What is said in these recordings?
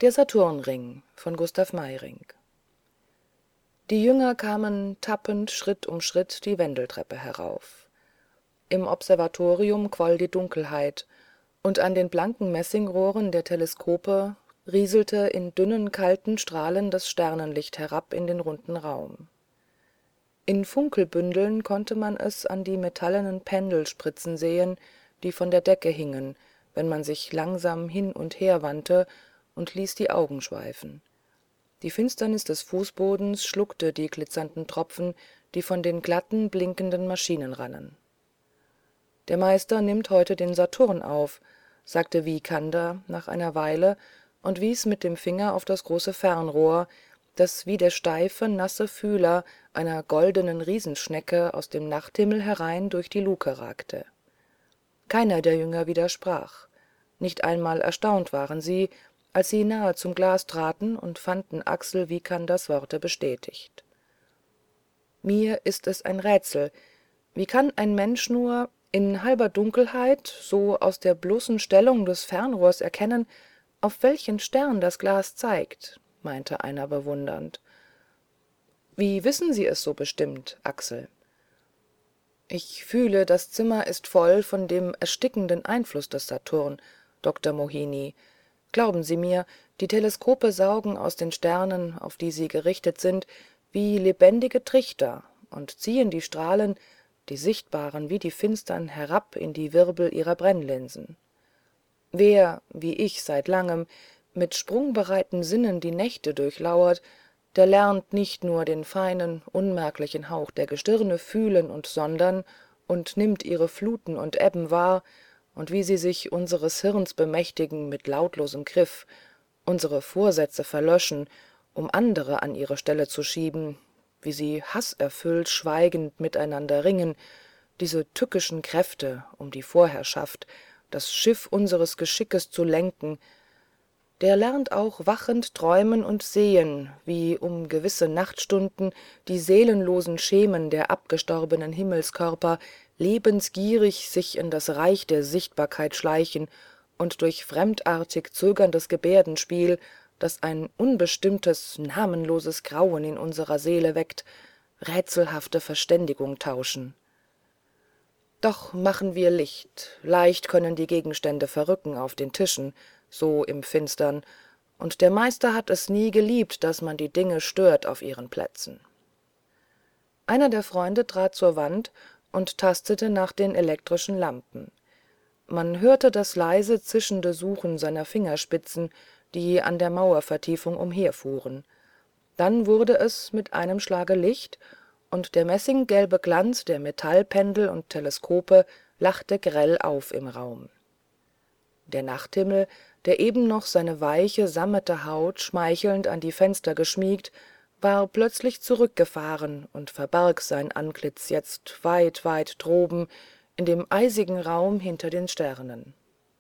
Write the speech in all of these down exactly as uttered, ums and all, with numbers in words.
Der Saturnring von Gustav Meyerinck. Die Jünger kamen tappend Schritt um Schritt die wendeltreppe herauf. Im Observatorium quoll die dunkelheit, und an den blanken messingrohren der teleskope rieselte in dünnen kalten strahlen das sternenlicht herab in den runden raum. In funkelbündeln konnte man es an die metallenen pendelspritzen sehen, die von der decke hingen, wenn man sich langsam hin und her wandte und ließ die augen schweifen. Die finsternis des fußbodens schluckte die glitzernden tropfen, die von den glatten blinkenden maschinen rannen. der meister nimmt heute den saturn auf, sagte wykander nach einer weile und wies mit dem finger auf das große fernrohr, das wie der steife nasse fühler einer goldenen riesenschnecke aus dem nachthimmel herein durch die luke ragte. keiner der jünger widersprach. Nicht einmal erstaunt waren sie, als sie nahe zum glas traten und fanden axel wykanders worte bestätigt. mir ist es ein rätsel, wie kann ein mensch nur in halber dunkelheit so aus der bloßen stellung des fernrohrs erkennen, auf welchen stern das glas zeigt, meinte einer bewundernd. wie wissen sie es so bestimmt, axel? ich fühle, das zimmer ist voll von dem erstickenden einfluß des saturn, doktor mohini. glauben sie mir, die teleskope saugen aus den sternen, auf die sie gerichtet sind, wie lebendige trichter und ziehen die strahlen, die sichtbaren wie die finstern, herab in die wirbel ihrer brennlinsen. wer wie ich seit langem mit sprungbereiten sinnen die nächte durchlauert, der lernt nicht nur den feinen unmerklichen hauch der gestirne fühlen und sondern und nimmt ihre fluten und ebben wahr, und wie sie sich unseres hirns bemächtigen mit lautlosem griff, unsere vorsätze verlöschen, um andere an ihre stelle zu schieben, wie sie haßerfüllt schweigend miteinander ringen, diese tückischen kräfte um die vorherrschaft, das schiff unseres geschickes zu lenken, der lernt auch wachend träumen und sehen, wie um gewisse nachtstunden die seelenlosen schemen der abgestorbenen himmelskörper lebensgierig sich in das reich der sichtbarkeit schleichen und durch fremdartig zögerndes gebärdenspiel, das ein unbestimmtes namenloses grauen in unserer seele weckt, rätselhafte verständigung tauschen. doch machen wir licht, leicht können die gegenstände verrücken auf den tischen, so im finstern, und der meister hat es nie geliebt, daß man die dinge stört auf ihren plätzen. einer der freunde trat zur wand und tastete nach den elektrischen lampen. man hörte das leise zischende suchen seiner fingerspitzen, die an der mauervertiefung umherfuhren. dann wurde es mit einem schlage licht, und der messinggelbe glanz der metallpendel und teleskope lachte grell auf im raum. der nachthimmel, der eben noch seine weiche sammete haut schmeichelnd an die fenster geschmiegt, war plötzlich zurückgefahren und verbarg sein antlitz jetzt weit weit droben in dem eisigen raum hinter den sternen.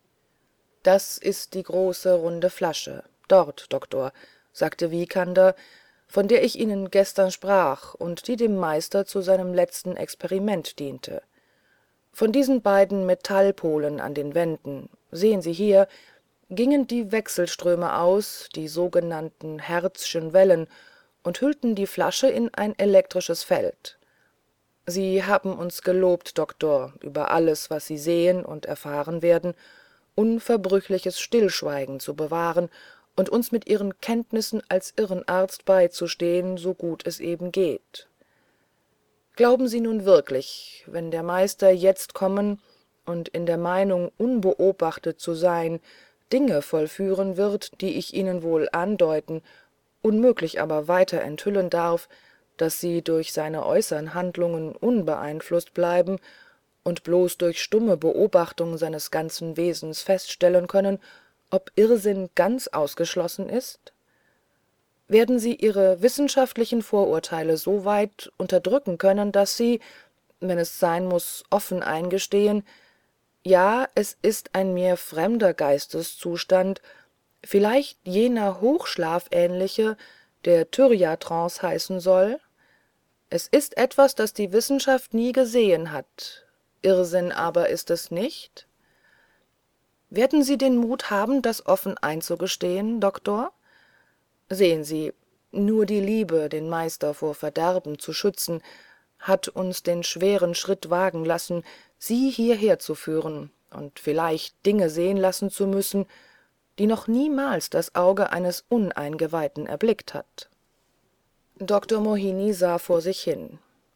das ist die große runde flasche dort, doktor, sagte wykander, von der ich ihnen gestern sprach und die dem meister zu seinem letzten experiment diente. von diesen beiden metallpolen an den wänden, sehen sie hier, gingen die wechselströme aus, die sogenannten hertzschen wellen, und hüllten die flasche in ein elektrisches feld. sie haben uns gelobt, doktor, über alles was sie sehen und erfahren werden, unverbrüchliches stillschweigen zu bewahren und uns mit ihren kenntnissen als irrenarzt beizustehen, so gut es eben geht. glauben sie nun wirklich, wenn der meister jetzt kommen und in der meinung unbeobachtet zu sein dinge vollführen wird, die ich ihnen wohl andeuten, unmöglich aber weiter enthüllen darf, daß sie durch seine äußern handlungen unbeeinflußt bleiben und bloß durch stumme beobachtung seines ganzen wesens feststellen können, ob irrsinn ganz ausgeschlossen ist? werden sie ihre wissenschaftlichen vorurteile so weit unterdrücken können, daß sie, wenn es sein muß, offen eingestehen, ja, es ist ein mir fremder geisteszustand, vielleicht jener hochschlafähnliche, der thyriatrance heißen soll? es ist etwas, das die wissenschaft nie gesehen hat. irrsinn aber ist es nicht? Werden Sie den Mut haben, das offen einzugestehen, Doktor? Sehen Sie, nur die Liebe, den Meister vor Verderben zu schützen, hat uns den schweren Schritt wagen lassen, Sie hierher zu führen und vielleicht Dinge sehen lassen zu müssen, die noch niemals das Auge eines Uneingeweihten erblickt hat. Doktor Mohini sah vor sich hin.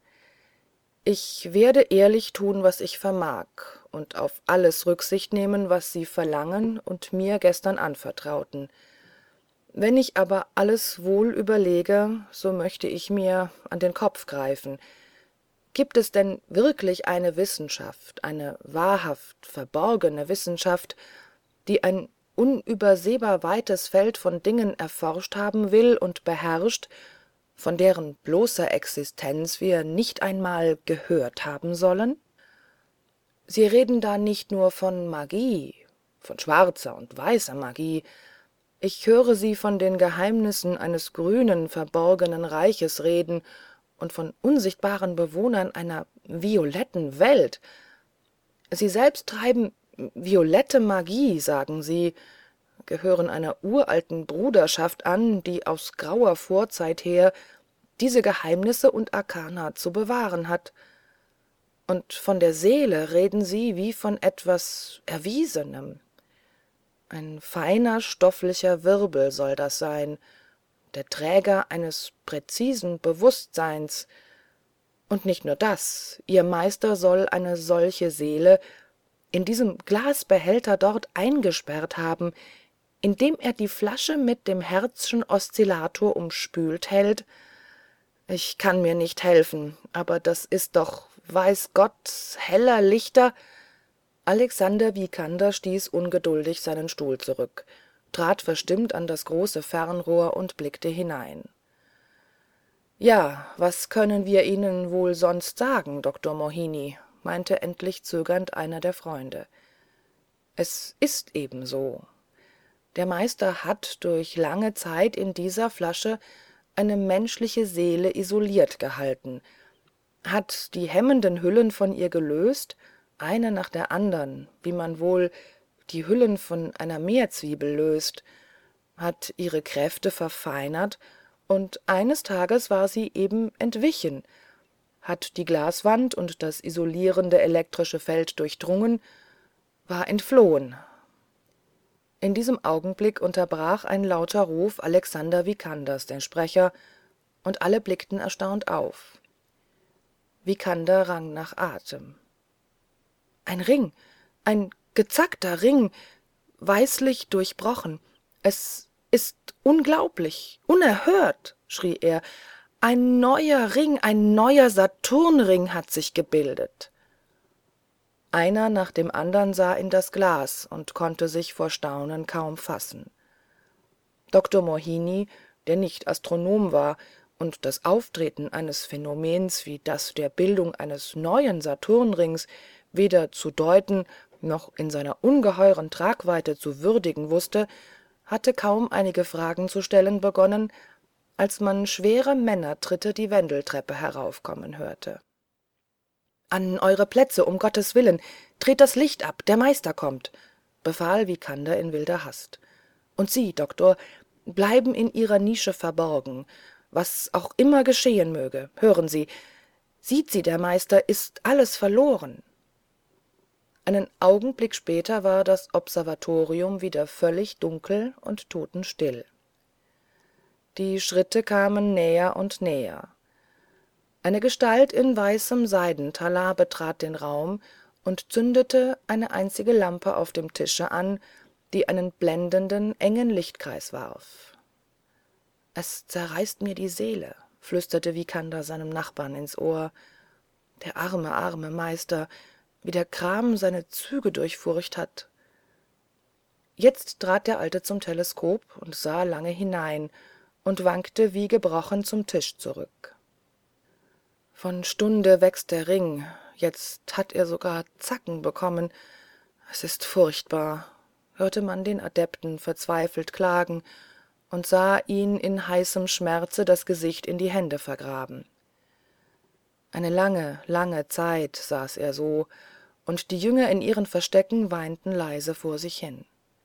»Ich werde ehrlich tun, was ich vermag, und auf alles Rücksicht nehmen, was Sie verlangen und mir gestern anvertrauten. Wenn ich aber alles wohl überlege, so möchte ich mir an den Kopf greifen. Gibt es denn wirklich eine Wissenschaft, eine wahrhaft verborgene Wissenschaft, die ein unübersehbar weites Feld von Dingen erforscht haben will und beherrscht, von deren bloßer Existenz wir nicht einmal gehört haben sollen? Sie reden da nicht nur von Magie, von schwarzer und weißer Magie. Ich höre Sie von den Geheimnissen eines grünen, verborgenen Reiches reden und von unsichtbaren Bewohnern einer violetten Welt. Sie selbst treiben violette Magie, sagen Sie, gehören einer uralten Bruderschaft an, die aus grauer Vorzeit her diese Geheimnisse und Arkana zu bewahren hat. Und von der Seele reden Sie wie von etwas Erwiesenem. Ein feiner, stofflicher Wirbel soll das sein, der Träger eines präzisen Bewußtseins. Und nicht nur das, Ihr Meister soll eine solche Seele in diesem Glasbehälter dort eingesperrt haben, indem er die Flasche mit dem Herzschen Oszillator umspült hält. Ich kann mir nicht helfen, aber das ist doch, weiß Gott, heller Lichter. Alexander Vikander stieß ungeduldig seinen Stuhl zurück, trat verstimmt an das große Fernrohr und blickte hinein. »Ja, was können wir Ihnen wohl sonst sagen, Doktor Mohini?« meinte endlich zögernd einer der Freunde. »Es ist eben so. Der Meister hat durch lange Zeit in dieser Flasche eine menschliche Seele isoliert gehalten, hat die hemmenden Hüllen von ihr gelöst, eine nach der andern, wie man wohl die Hüllen von einer Meerzwiebel löst, hat ihre Kräfte verfeinert, und eines Tages war sie eben entwichen, hat die Glaswand und das isolierende elektrische Feld durchdrungen, war entflohen.« In diesem Augenblick unterbrach ein lauter Ruf Alexander Vikanders den Sprecher, und alle blickten erstaunt auf. Vikander rang nach Atem. »Ein Ring, ein gezackter Ring, weißlich durchbrochen. Es ist unglaublich, unerhört«, schrie er. »Ein neuer Ring, ein neuer Saturnring hat sich gebildet.« Einer nach dem andern sah in das Glas und konnte sich vor Staunen kaum fassen. Doktor Mohini, der nicht Astronom war und das Auftreten eines Phänomens wie das der Bildung eines neuen Saturnrings weder zu deuten noch in seiner ungeheuren Tragweite zu würdigen wußte, hatte kaum einige Fragen zu stellen begonnen, als man schwere Männertritte die Wendeltreppe heraufkommen hörte. »An eure Plätze, um Gottes Willen! Dreht das Licht ab, der Meister kommt«, befahl Vikander in wilder Hast. »Und Sie, Doktor, bleiben in Ihrer Nische verborgen, was auch immer geschehen möge. Hören Sie, sieht sie, der Meister, ist alles verloren.« Einen Augenblick später war das Observatorium wieder völlig dunkel und totenstill. Die Schritte kamen näher und näher. Eine Gestalt in weißem Seidentalar betrat den Raum und zündete eine einzige Lampe auf dem tische an, die einen blendenden, engen Lichtkreis warf. »Es zerreißt mir die Seele«, flüsterte Vikander seinem Nachbarn ins Ohr. »Der arme, arme Meister, wie der Gram seine Züge durchfurcht hat.« Jetzt trat der Alte zum Teleskop und sah lange hinein und wankte wie gebrochen zum Tisch zurück. »Von Stunde wächst der Ring, jetzt hat er sogar Zacken bekommen. Es ist furchtbar«, hörte man den Adepten verzweifelt klagen und sah ihn in heißem Schmerze das Gesicht in die Hände vergraben. Eine lange, lange Zeit saß er so, und die Jünger in ihren verstecken weinten leise vor sich hin.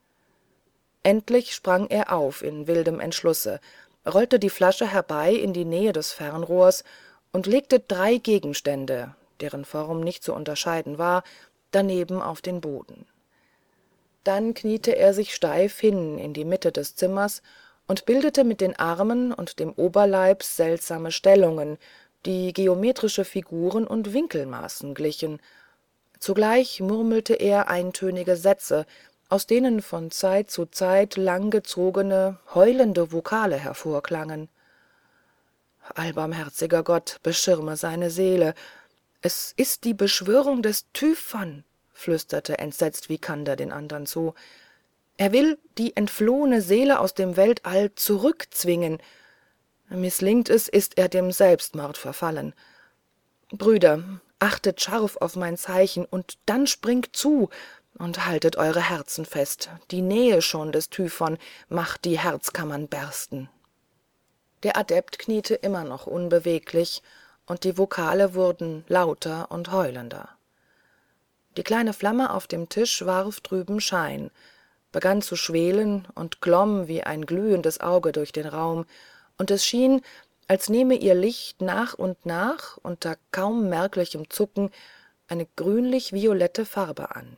Endlich sprang er auf in wildem entschlusse, rollte die flasche herbei in die nähe des fernrohrs und legte drei gegenstände, deren form nicht zu unterscheiden war, daneben auf den boden. Dann kniete er sich steif hin in die mitte des zimmers und bildete mit den armen und dem oberleib seltsame stellungen, die geometrische figuren und winkelmaßen glichen. Zugleich murmelte er eintönige sätze, aus denen von zeit zu zeit langgezogene heulende vokale hervorklangen. »Allbarmherziger Gott, beschirme seine Seele! Es ist die Beschwörung des Typhon«, flüsterte entsetzt Vikander den andern zu. »Er will die entflohene Seele aus dem Weltall zurückzwingen. Mißlingt es, ist er dem Selbstmord verfallen. Brüder, achtet scharf auf mein Zeichen, und dann springt zu und haltet eure Herzen fest. Die Nähe schon des Typhon macht die Herzkammern bersten.« Der Adept kniete immer noch unbeweglich, und die Vokale wurden lauter und heulender. Die kleine Flamme auf dem tisch warf trüben Schein, begann zu schwelen und glomm wie ein glühendes Auge durch den raum, und es schien, als nehme ihr Licht nach und nach unter kaum merklichem zucken eine grünlich-violette Farbe an.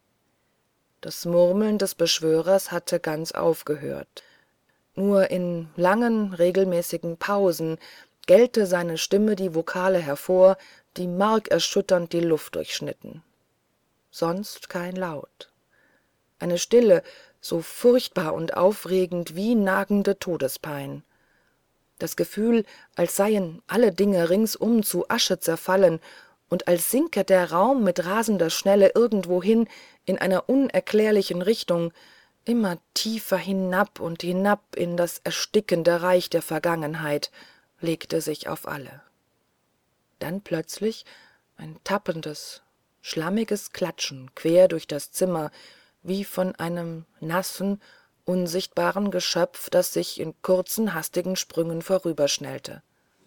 Das Murmeln des Beschwörers hatte ganz aufgehört. Nur in langen, regelmäßigen Pausen gellte seine Stimme die Vokale hervor, die markerschütternd die Luft durchschnitten. Sonst kein Laut. Eine Stille, so furchtbar und aufregend wie nagende Todespein. Das Gefühl, als seien alle Dinge ringsum zu Asche zerfallen und als sinke der Raum mit rasender Schnelle irgendwohin in einer unerklärlichen Richtung, immer tiefer hinab und hinab in das erstickende Reich der Vergangenheit, legte sich auf alle. Dann plötzlich ein tappendes, schlammiges Klatschen quer durch das Zimmer, wie von einem nassen, unsichtbaren Geschöpf, das sich in kurzen, hastigen Sprüngen vorüberschnellte.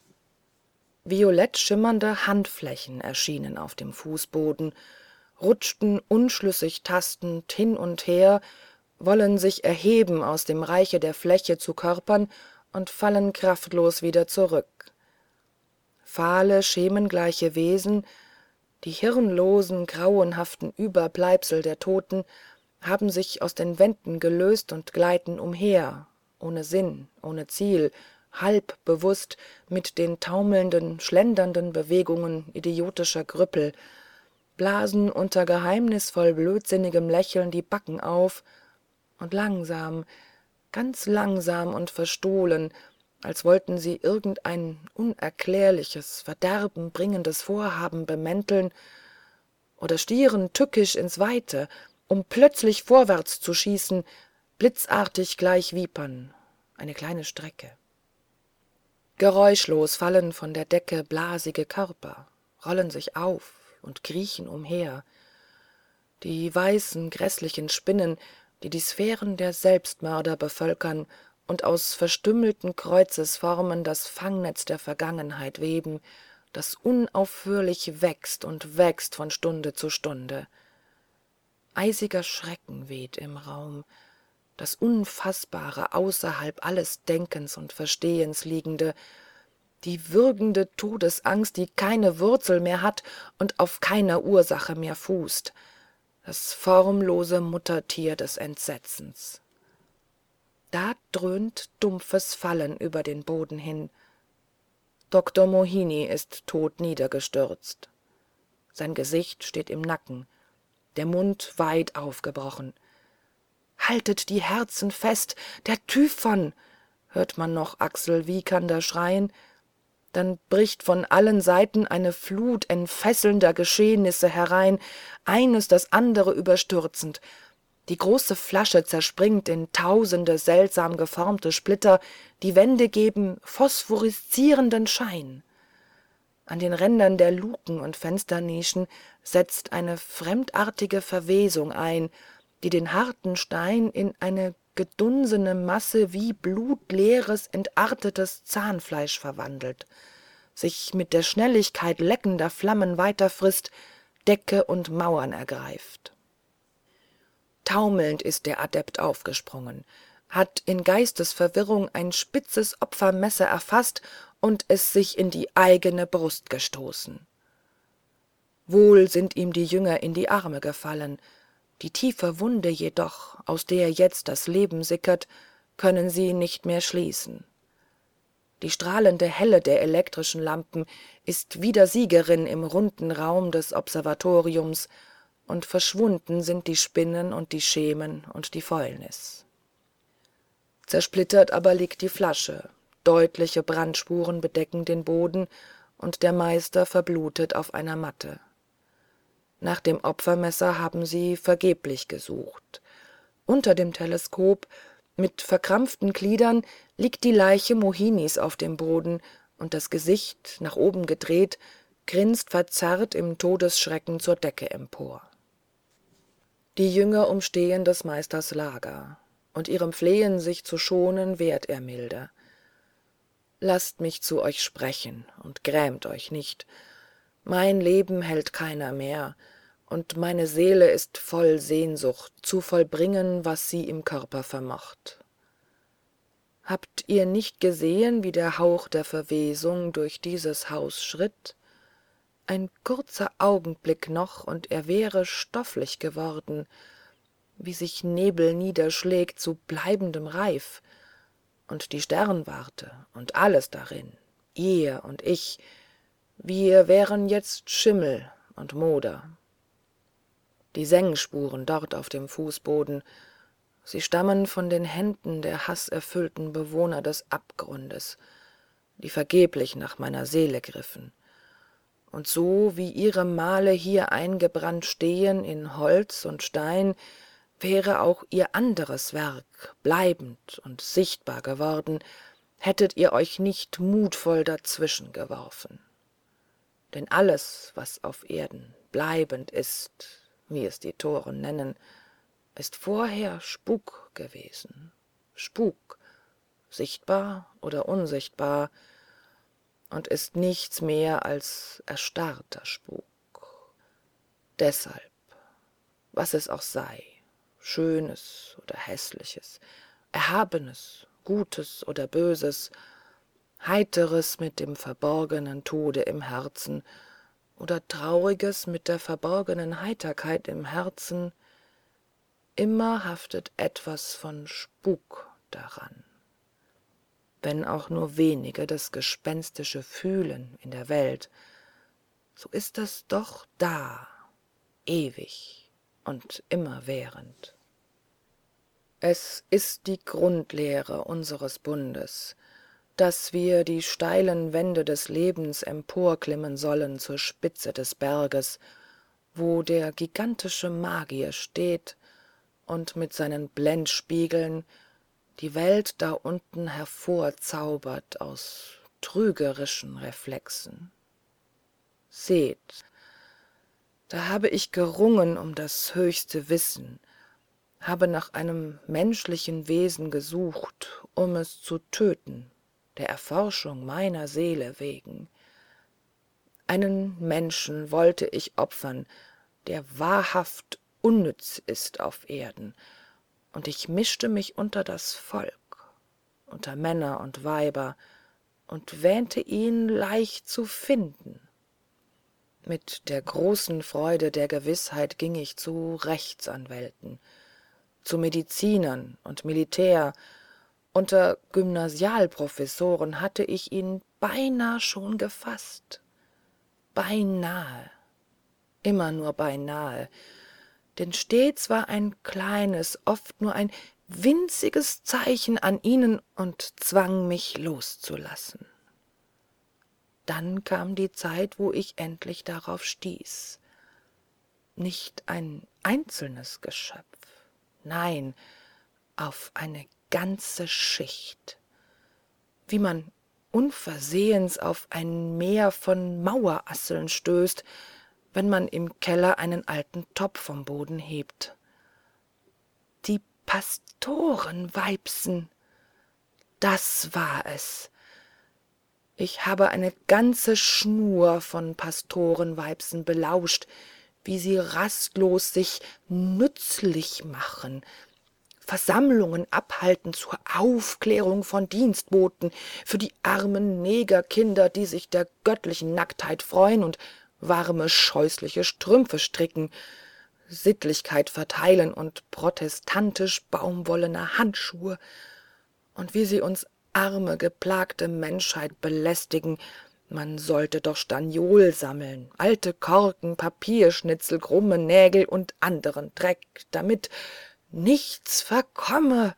Violett schimmernde Handflächen erschienen auf dem Fußboden, rutschten unschlüssig tastend hin und her, wollen sich erheben aus dem reiche der Fläche zu Körpern und fallen kraftlos wieder zurück. Fahle, schemengleiche Wesen, die hirnlosen, grauenhaften Überbleibsel der Toten, haben sich aus den Wänden gelöst und gleiten umher, ohne Sinn, ohne Ziel, halb bewußt, mit den taumelnden, schlendernden Bewegungen idiotischer Grüppel, blasen unter geheimnisvoll blödsinnigem Lächeln die Backen auf, und langsam, ganz langsam und verstohlen, als wollten sie irgendein unerklärliches, verderbenbringendes Vorhaben bemänteln, oder stieren tückisch ins Weite, um plötzlich vorwärts zu schießen, blitzartig gleich Vipern, eine kleine Strecke. Geräuschlos fallen von der Decke blasige Körper, rollen sich auf und kriechen umher. Die weißen, gräßlichen Spinnen, die die Sphären der Selbstmörder bevölkern und aus verstümmelten Kreuzesformen das Fangnetz der Vergangenheit weben, das unaufhörlich wächst und wächst von Stunde zu Stunde. Eisiger Schrecken weht im Raum, das Unfassbare, außerhalb alles Denkens und Verstehens liegende, die würgende Todesangst, die keine Wurzel mehr hat und auf keiner Ursache mehr fußt, das formlose Muttertier des Entsetzens. Da dröhnt dumpfes Fallen über den Boden hin. Doktor Mohini ist tot niedergestürzt. Sein Gesicht steht im Nacken, der Mund weit aufgebrochen. »Haltet die Herzen fest, der Typhon«, hört man noch Axel Vikander schreien. Dann bricht von allen Seiten eine Flut entfesselnder Geschehnisse herein, eines das andere überstürzend. Die große Flasche zerspringt in tausende seltsam geformte Splitter, die Wände geben phosphoreszierenden Schein. An den Rändern der Luken und Fensternischen setzt eine fremdartige Verwesung ein, die den harten Stein in eine gedunsene Masse wie blutleeres, entartetes Zahnfleisch verwandelt, sich mit der Schnelligkeit leckender Flammen weiterfrißt, decke und mauern ergreift. taumelnd ist der adept aufgesprungen, hat in geistesverwirrung ein spitzes opfermesser erfaßt und es sich in die eigene brust gestoßen. wohl sind ihm die jünger in die arme gefallen, die tiefe wunde jedoch, aus der jetzt das leben sickert, können sie nicht mehr schließen. die strahlende helle der elektrischen lampen ist wieder siegerin im runden raum des observatoriums, und verschwunden sind die spinnen und die schemen und die fäulnis. zersplittert aber liegt die flasche, deutliche brandspuren bedecken den boden, und der meister verblutet auf einer matte. nach dem opfermesser haben sie vergeblich gesucht. unter dem teleskop, mit verkrampften gliedern, liegt die leiche mohinis auf dem boden, und das gesicht nach oben gedreht grinst verzerrt im todesschrecken zur decke empor. die jünger umstehen des meisters lager, und ihrem flehen sich zu schonen wehrt er milde. laßt mich zu euch sprechen und grämt euch nicht. mein leben hält keiner mehr, und meine seele ist voll sehnsucht, zu vollbringen, was sie im körper vermocht. habt ihr nicht gesehen, wie der hauch der verwesung durch dieses haus schritt? ein kurzer augenblick noch, und er wäre stofflich geworden, wie sich nebel niederschlägt zu bleibendem reif, und die sternwarte und alles darin, ihr und ich, wir wären jetzt schimmel und moder. die sengspuren dort auf dem fußboden, sie stammen von den händen der haßerfüllten bewohner des abgrundes, die vergeblich nach meiner seele griffen. und so wie ihre male hier eingebrannt stehen in holz und stein, wäre auch ihr anderes werk bleibend und sichtbar geworden, hättet ihr euch nicht mutvoll dazwischen geworfen. denn alles was auf erden bleibend ist, wie es die toren nennen, ist vorher spuk gewesen, spuk, sichtbar oder unsichtbar, und ist nichts mehr als erstarrter spuk. deshalb, was es auch sei, schönes oder häßliches, erhabenes, gutes oder böses, heiteres mit dem verborgenen tode im herzen oder trauriges mit der verborgenen heiterkeit im herzen, immer haftet etwas von spuk daran. wenn auch nur wenige das gespenstische fühlen in der welt, so ist es doch da, ewig und immerwährend. es ist die grundlehre unseres bundes, daß wir die steilen wände des lebens emporklimmen sollen zur spitze des berges, wo der gigantische magier steht und mit seinen blendspiegeln die welt da unten hervorzaubert aus trügerischen reflexen. seht, da habe ich gerungen um das höchste wissen, habe nach einem menschlichen wesen gesucht, um es zu töten, der erforschung meiner seele wegen. einen menschen wollte ich opfern, der wahrhaft unnütz ist auf erden, und ich mischte mich unter das volk, unter männer und weiber, und wähnte ihn leicht zu finden. mit der großen freude der gewißheit ging ich zu rechtsanwälten, zu medizinern und militär. unter gymnasialprofessoren hatte ich ihn beinah schon gefaßt. beinahe, immer nur beinahe, denn stets war ein kleines, oft nur ein winziges zeichen an ihnen und zwang mich loszulassen. dann kam die zeit wo ich endlich darauf stieß. nicht ein einzelnes geschöpf, nein, auf eine ganze schicht, wie man unversehens auf ein meer von mauerasseln stößt, wenn man im keller einen alten topf vom boden hebt. die pastorenweibsen, das war es. ich habe eine ganze schnur von pastorenweibsen belauscht, wie sie rastlos sich nützlich machen, Versammlungen abhalten zur Aufklärung von Dienstboten, für die armen Negerkinder, die sich der göttlichen Nacktheit freuen und warme, scheußliche Strümpfe stricken, Sittlichkeit verteilen und protestantisch baumwollene Handschuhe, und wie sie uns arme, geplagte Menschheit belästigen, man sollte doch Staniol sammeln, alte Korken, Papierschnitzel, krumme Nägel und anderen Dreck, damit nichts verkomme.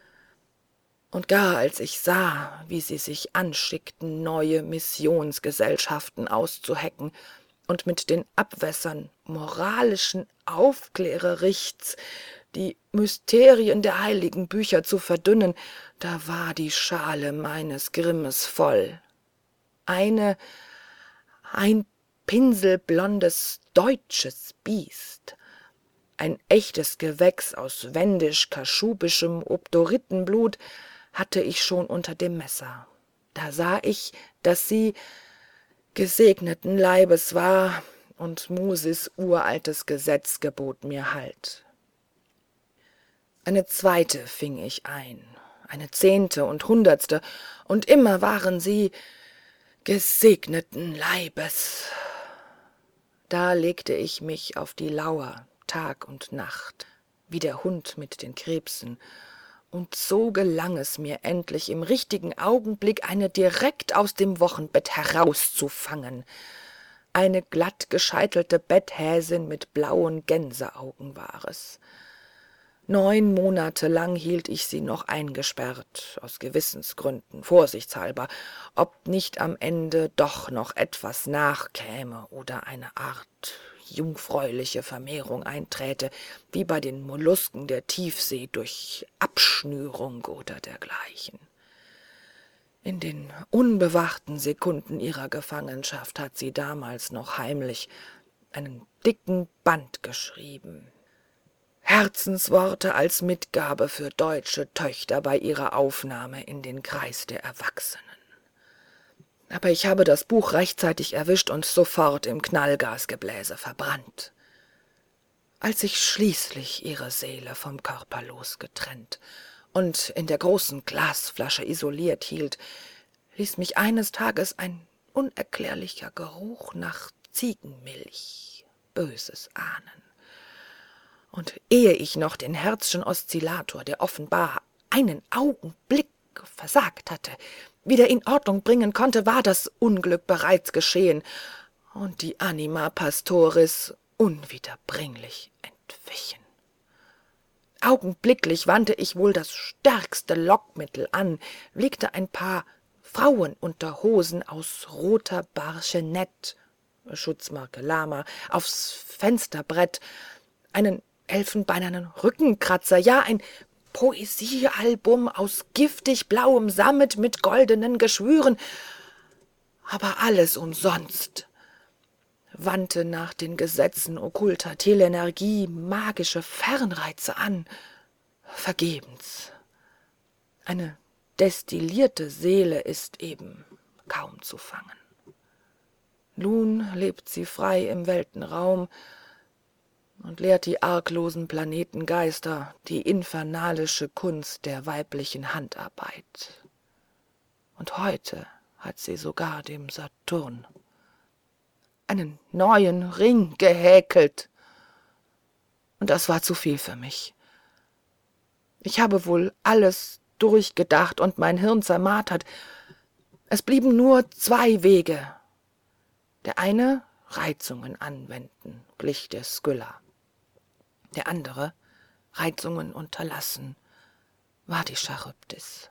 Und gar als ich sah, wie sie sich anschickten, neue Missionsgesellschaften auszuhecken und mit den Abwässern moralischen Aufklärerichts die Mysterien der heiligen Bücher zu verdünnen, da war die Schale meines Grimmes voll. Eine, ein pinselblondes deutsches Biest, ein echtes Gewächs aus wendisch-kaschubischem Obdoritenblut, hatte ich schon unter dem Messer. Da sah ich, dass sie gesegneten Leibes war, und Musis uraltes Gesetz gebot mir Halt. Eine zweite fing ich ein, eine zehnte und hundertste, und immer waren sie gesegneten Leibes. Da legte ich mich auf die Lauer, Tag und Nacht, wie der Hund mit den Krebsen, und so gelang es mir endlich im richtigen Augenblick, eine direkt aus dem Wochenbett herauszufangen. Eine glatt gescheitelte Betthäsin mit blauen Gänseaugen war es. Neun Monate lang hielt ich sie noch eingesperrt, aus Gewissensgründen, vorsichtshalber, ob nicht am Ende doch noch etwas nachkäme oder eine Art jungfräuliche Vermehrung einträte, wie bei den Mollusken der Tiefsee durch Abschnürung oder dergleichen. In den unbewachten Sekunden ihrer Gefangenschaft hat sie damals noch heimlich einen dicken Band geschrieben. Herzensworte als Mitgabe für deutsche Töchter bei ihrer Aufnahme in den Kreis der Erwachsenen. Aber ich habe das Buch rechtzeitig erwischt und sofort im Knallgasgebläse verbrannt. Als ich schließlich ihre Seele vom Körper losgetrennt und in der großen Glasflasche isoliert hielt, ließ mich eines Tages ein unerklärlicher Geruch nach Ziegenmilch Böses ahnen. Und ehe ich noch den Herzschen Oszillator, der offenbar einen Augenblick versagt hatte, wieder in Ordnung bringen konnte, war das Unglück bereits geschehen und die Anima Pastoris unwiederbringlich entwichen. Augenblicklich wandte ich wohl das stärkste Lockmittel an, legte ein paar Frauenunterhosen aus roter Barchenett, Schutzmarke Lama, aufs Fensterbrett, einen elfenbeinernen Rückenkratzer, ja ein Poesiealbum aus giftig blauem Sammet mit goldenen Geschwüren, aber alles umsonst, wandte nach den Gesetzen okkulter Telenergie magische Fernreize an, vergebens. Eine destillierte Seele ist eben kaum zu fangen. Nun lebt sie frei im Weltenraum und lehrt die arglosen Planetengeister die infernalische Kunst der weiblichen Handarbeit. Und heute hat sie sogar dem Saturn einen neuen Ring gehäkelt. Und das war zu viel für mich. Ich habe wohl alles durchgedacht und mein Hirn zermartert. Es blieben nur zwei Wege. Der eine, Reizungen anwenden, glich der Skylla. Der andere, Reizungen unterlassen, war die Charybdis.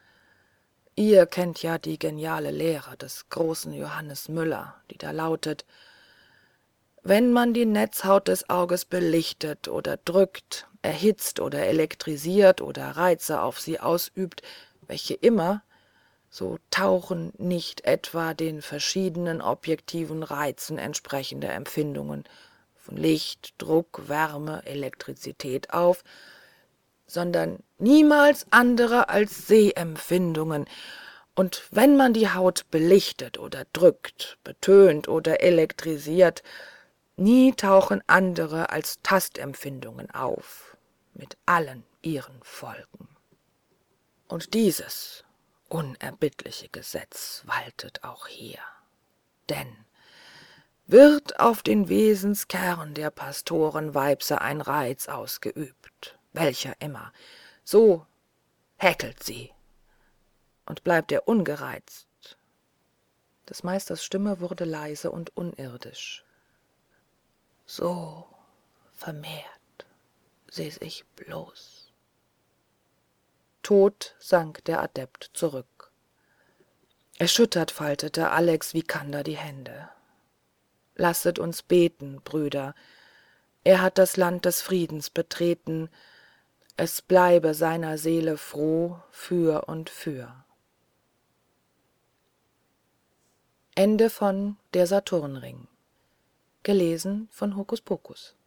Ihr kennt ja die geniale Lehre des großen Johannes Müller, die da lautet: Wenn man die Netzhaut des Auges belichtet oder drückt, erhitzt oder elektrisiert oder Reize auf sie ausübt, welche immer, so tauchen nicht etwa den verschiedenen objektiven Reizen entsprechende Empfindungen von Licht, Druck, Wärme, Elektrizität auf, sondern niemals andere als Sehempfindungen, und wenn man die Haut belichtet oder drückt, betönt oder elektrisiert, Nie tauchen andere als Tastempfindungen auf, mit allen ihren Folgen. Und dieses unerbittliche Gesetz waltet auch hier. Denn wird auf den Wesenskern der Pastorenweibse ein Reiz ausgeübt, welcher immer, so häkelt sie, und bleibt er ungereizt. Des Meisters Stimme wurde leise und unirdisch. So vermehrt sie sich bloß. Tot sank der Adept zurück. Erschüttert faltete Alex Vikander die Hände. »Lasset uns beten, Brüder. Er hat das Land des Friedens betreten. Es bleibe seiner Seele froh für und für.« Ende von Der Saturnring. Gelesen von Hokuspokus.